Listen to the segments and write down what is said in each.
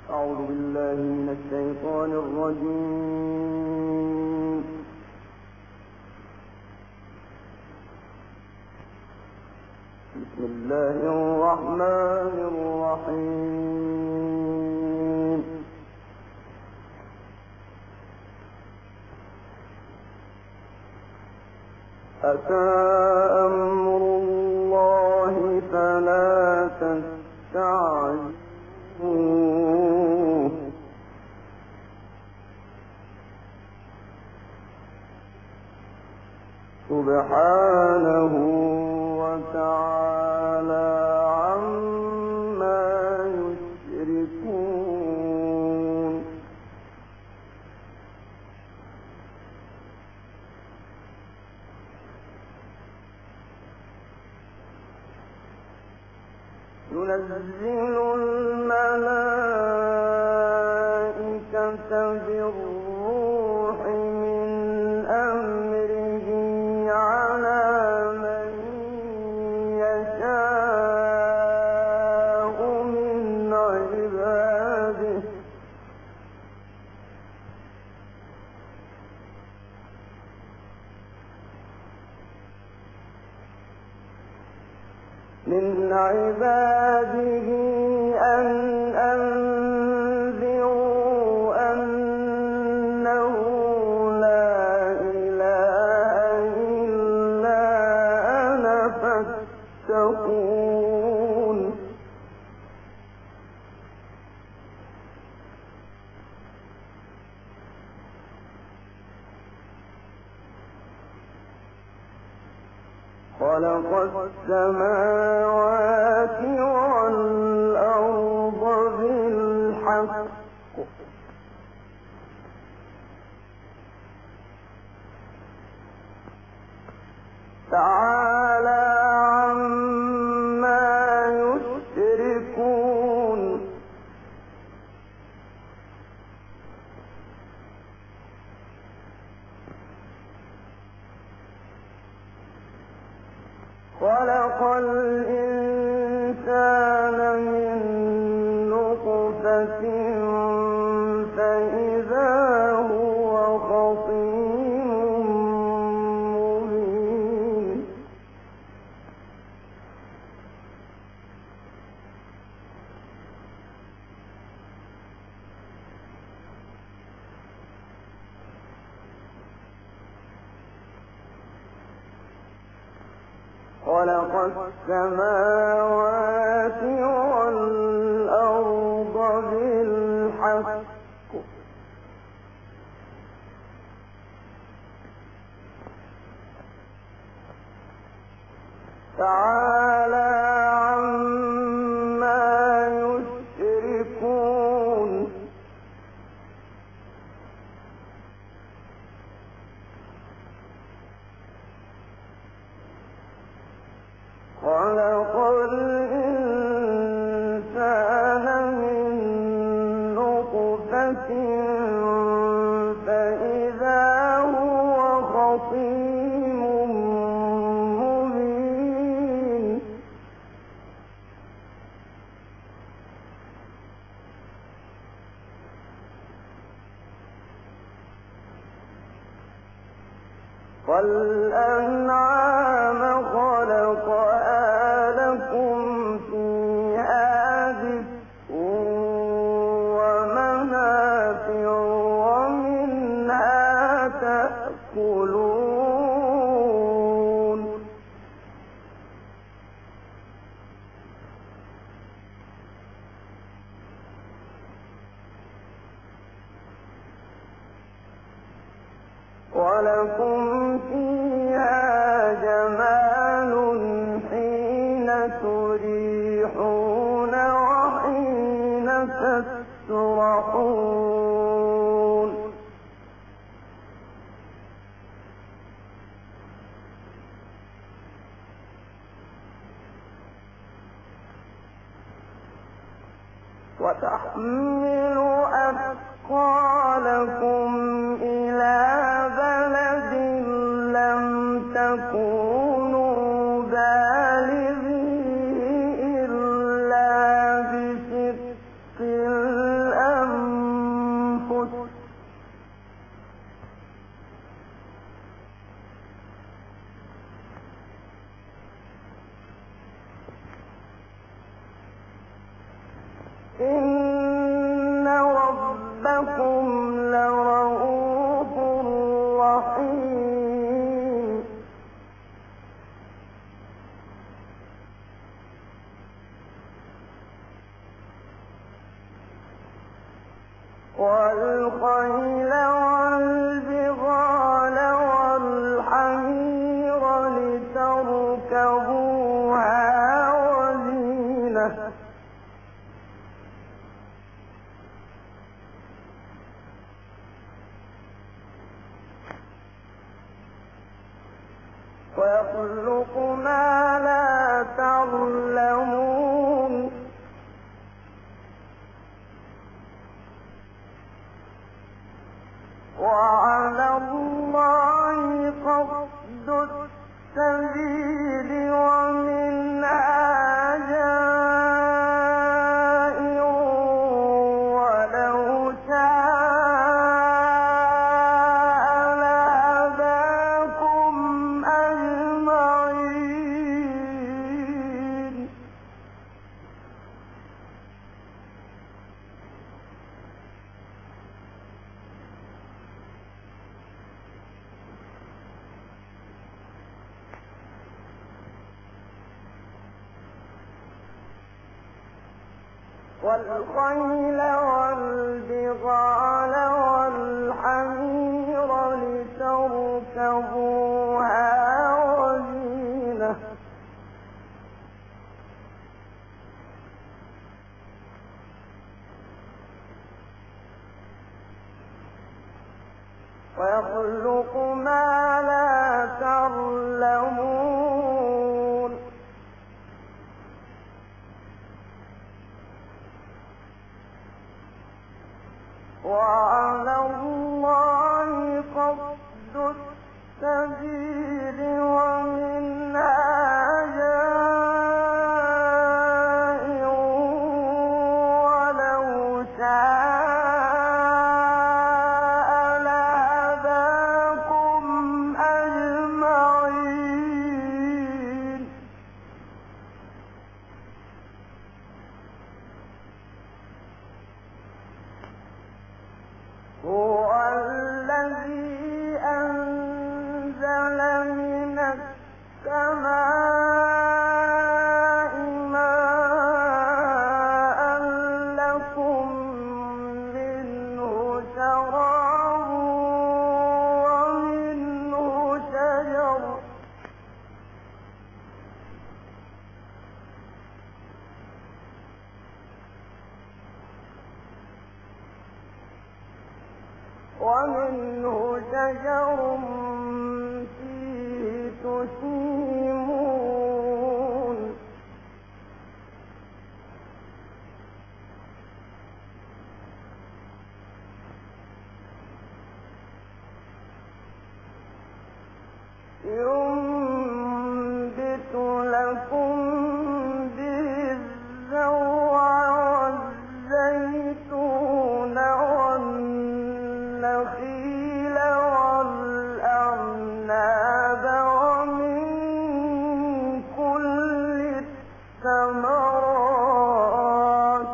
أعوذ بالله من الشيطان الرجيم. بسم الله الرحمن الرحيم. أتى أمر الله فلا تستعجلوه سبحانه وتعالى عما يشركون. ينزل الملائكة بالروح من أمره على من يشاء من عباده أن أنذروا أنه لا إله إلا أنا فاتقون. خلق السماوات والأرض بالحق تعالى عما يشركون. خلق الإنسان من نطفة فإذا هو خصيم مبين. خلق السماوات والأرض بالحق تعالى عما يشركون. خلق الإنسان من نطفة فإذا هو خصيم مبين. والأنعام خلقها لكم فيها دفء ومنافع ومنها تأكلون. ولكم فيها جمال حين تريحون وحين تسرحون. وتحمل أثقالكم إلى بلد لم تكونوا بالغيه إلا بشق الأنفس والخيل والبغال والحمير لتركبوها وزينة ويخلق ما لا تعلمون وعلى الله قصد السبيل ومنها جائر ولو شاء لهداكم أجمعين والخيل والبغال والحمير لتركبوها وزينة ويخلق ما لا تعلمون وعلى الله قصد السبيل ومنها جائر ولو شاء لهداكم أجمعين هو الذي أنزل من السماء ماء لكم منه شراب ومنه شجر فيه تسيمون ينبت لكم به الزرع والزيتون والنخيل والأعناب ومن كل الثمرات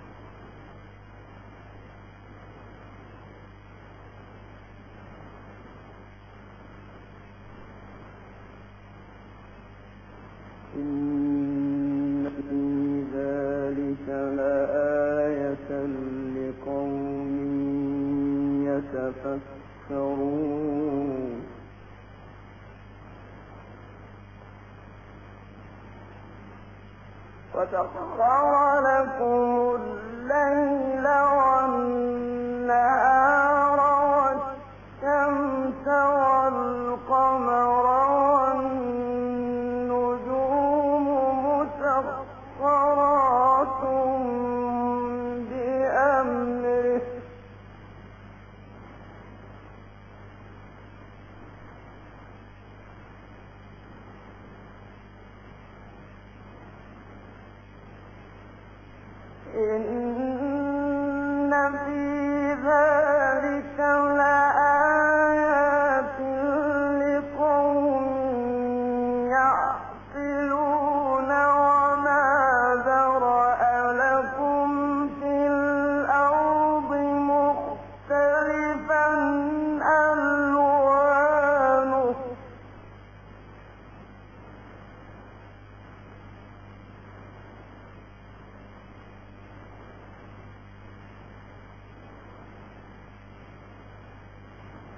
إن في ذلك لآية لقوم يتفكرون وسخر لكم الليل والنهار والشمس والقمر والنجوم مسخرات بأمره إن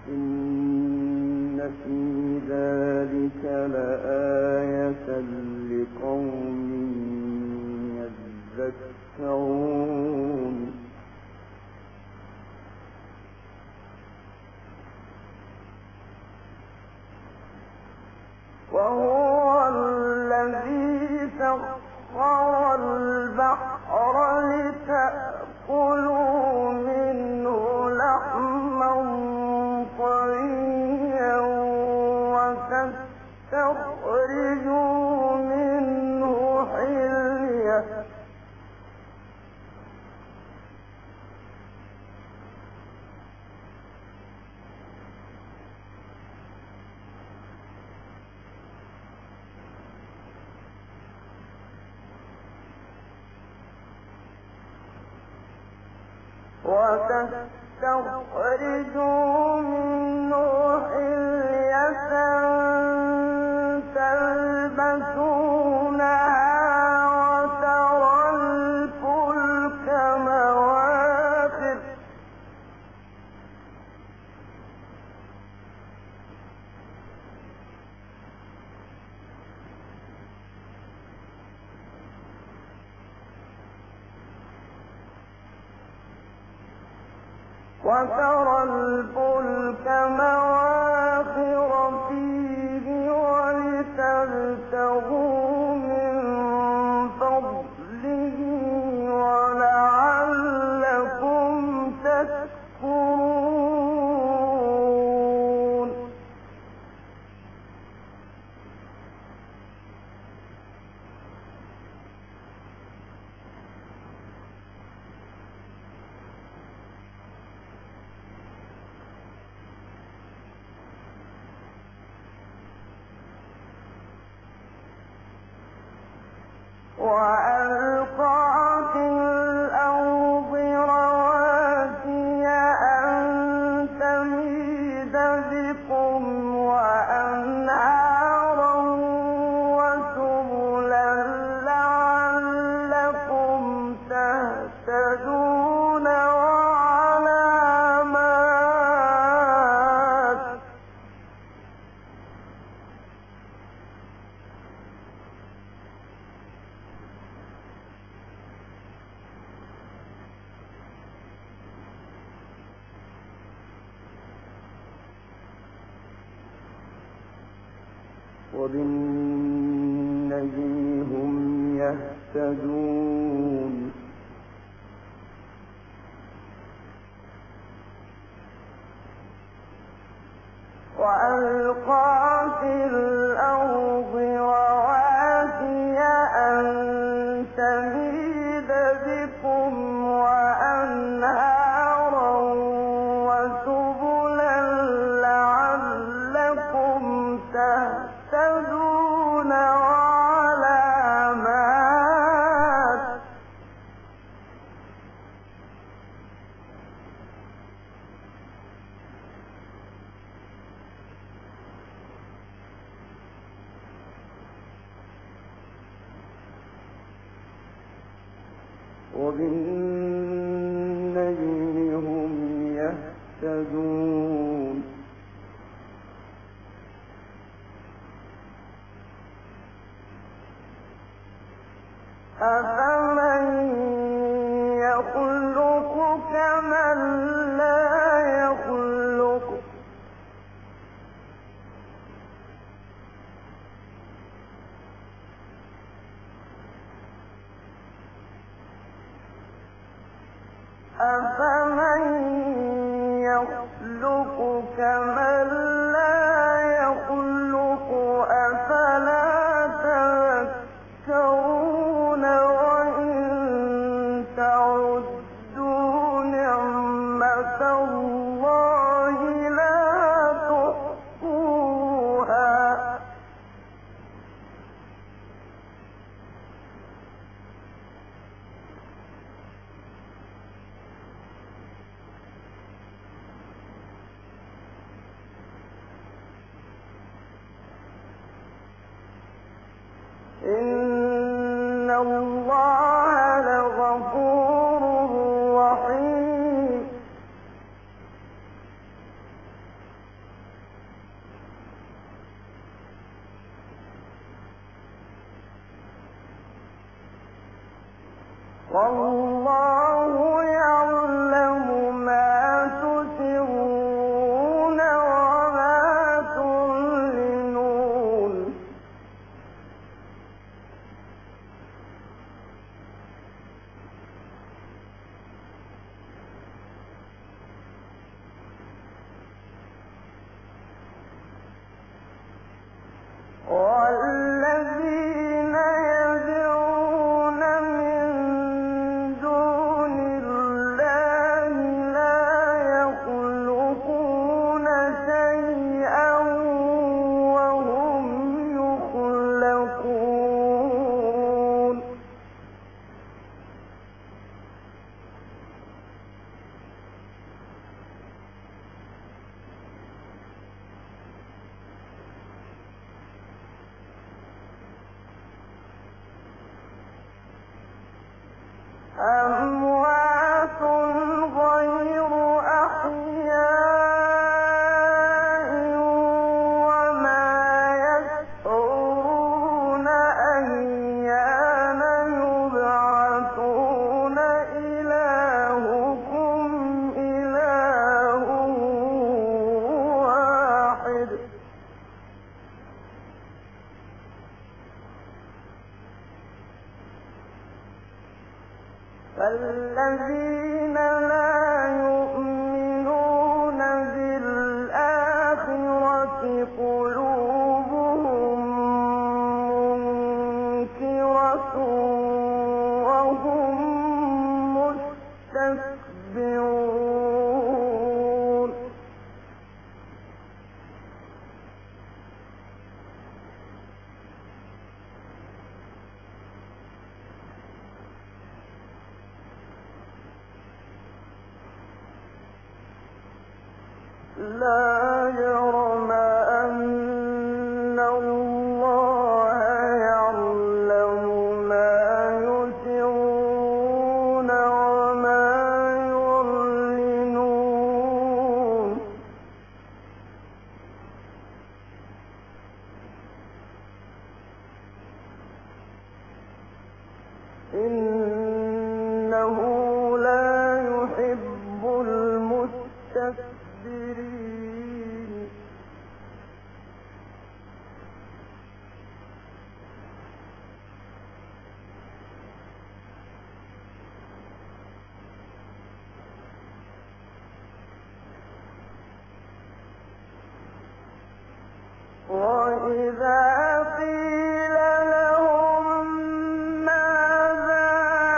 إن في ذلك لآية لقوم يذكرون وهو الذي سخر البحر لتأكلوا منه لحما طريا وتستخرجوا منه حلية تلبسونها وترى الفلك مواخر فيه ولتبتغوا من فضله ولعلكم تشكرون وألقى في الأرض رواسي أن تميد بكم وأنهارا وسبلا لعلكم تهتدون وعلامات وبالنجم هم يهتدون وألقى في الأرض رواسي أن تميد بكم وأنهارا وسبلا لعلكم تهتدون وعلامات وبالنجم هم يهتدون أفمن يخلق كمن لا يخلق أفمن يخلق كمن لا يخلق أفلا تذكرون وإن تعدوا نعمة الله لا تحصوها إن الله لغفور رحيم الَّذِينَ لَا يُؤْمِنُونَ بِالْآخِرَةِ قُلُوبُهُم مُّنكِرَةٌ وَهُم مُّسْتَكْبِرُونَ لَا جَرَمَ أَنَّ اللَّهَ يَعْلَمُ مَا يُسِرُّونَ وَمَا يُعْلِنُونَ إِنَّهُ لَا يُحِبُّ الْمُسْتَكْبِرِينَ وَإِذَا قِيلَ لَهُم مَّاذَا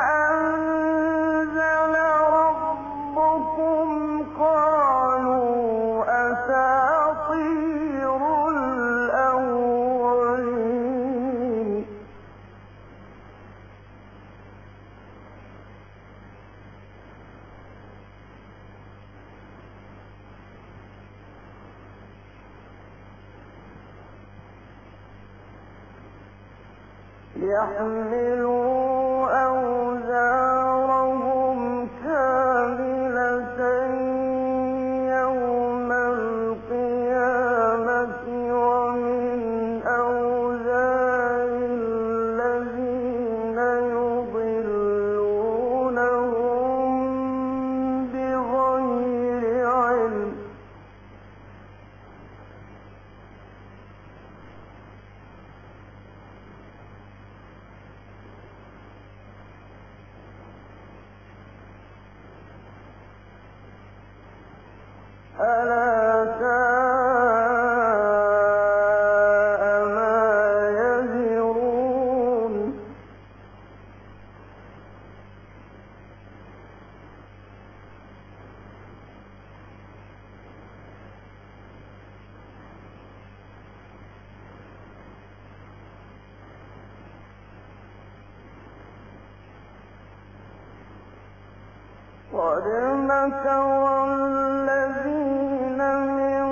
أَنزَلَ رَبُّكُمْ قَالُوا أَسَاطِيرُ الْأَوَّلِينَ يَحْمِلُوا أَوْزَارَهُمْ كَامِلَةً يَوْمَ الْقِيَامَةِ وَمِنْ أَوْزَارِ الَّذِينَ يُضِلُّونَهُم بِغَيْرِ عِلْمٍ أَلَا سَاءَ مَا يَزِرُونَ قَدْ مَكَرَ الَّذِينَ مِن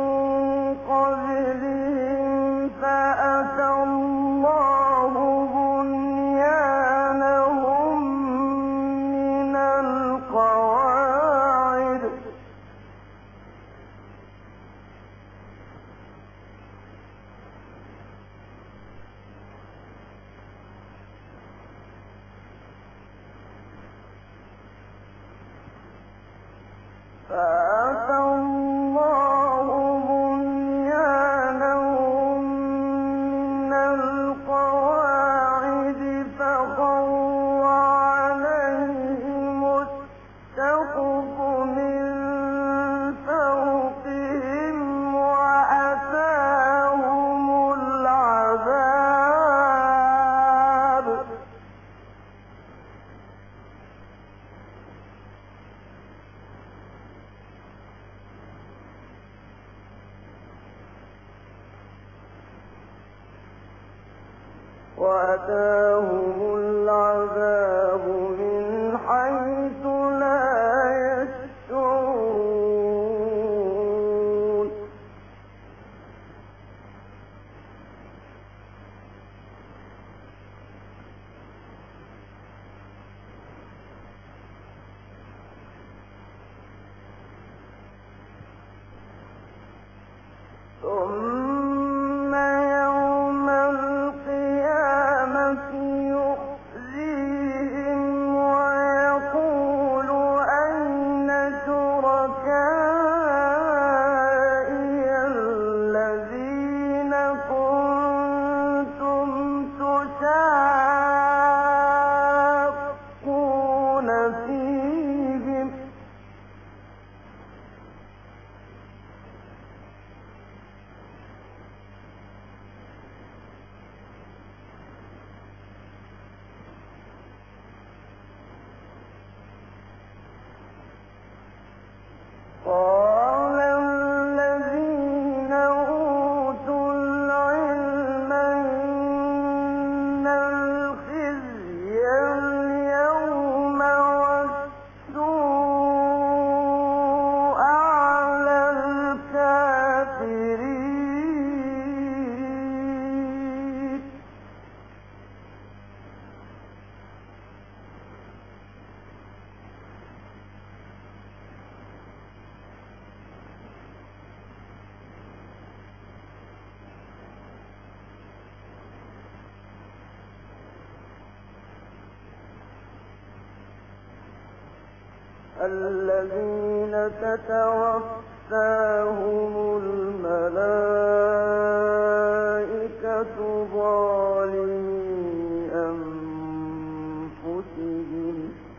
قَبْلِهِمْ فَأَتَى اللَّهُ بُنْيَانَهُم مِّنَ الْقَوَاعِدِ فَخَرَّ عَلَيْهِمُ السَّقْفُ مِن فَوْقِهِمْ وَأَتَاهُمُ الْعَذَابُ مِنْ حَيْثُ لَا يَشْعُرُونَ ثُمَّ يَوْمَ الْقِيَامَةِ يُخْزِيهِمْ وَيَقُولُ أَيْنَ شُرَكَائِيَ الَّذِينَ كُنتُمْ تُشَاقُّونَ فِيهِمْ الذين تتوفاهم الملائكة ظالمي أنفسهم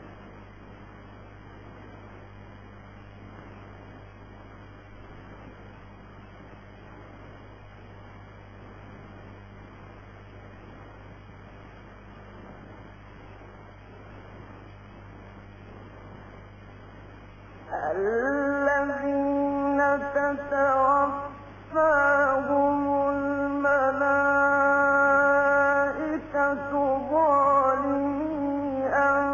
الذين تتوفاهم الملائكة ظالمي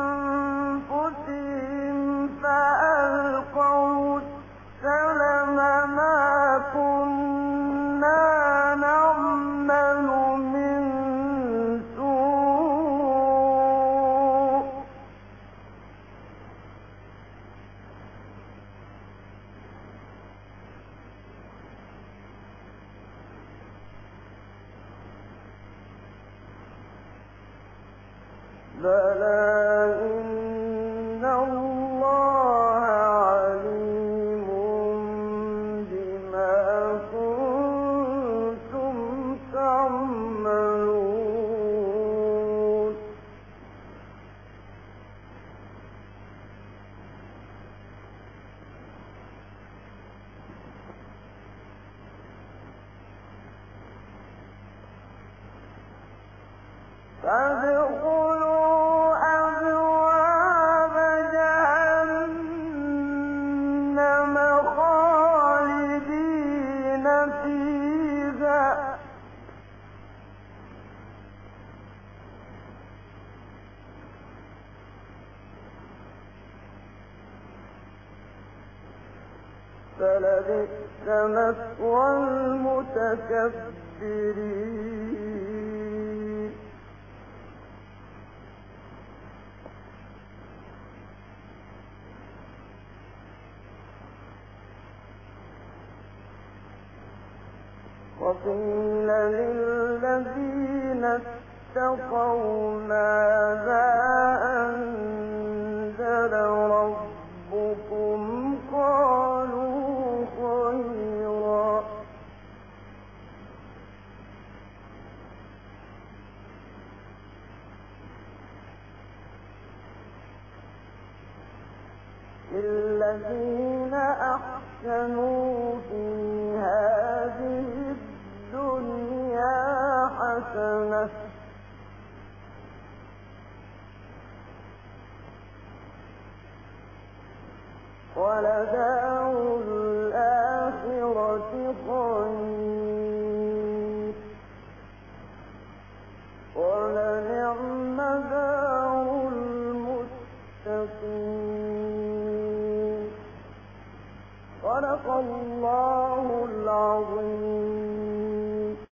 أنفسهم فألقوا السلم ما كنا نعمل من سوء بلى إن الله عليم بما كنتم تعملون فادخلوا أبواب جهنم خالدين فيها فلبئس مثوى المتكبرين وقيل للذين اتقوا ماذا أنزل ربكم قالوا خيرا للذين أحسنوا في هذه الدنيا حسنة ولدار الآخرة خير ولنعم دار المتقين صدق الله العظيم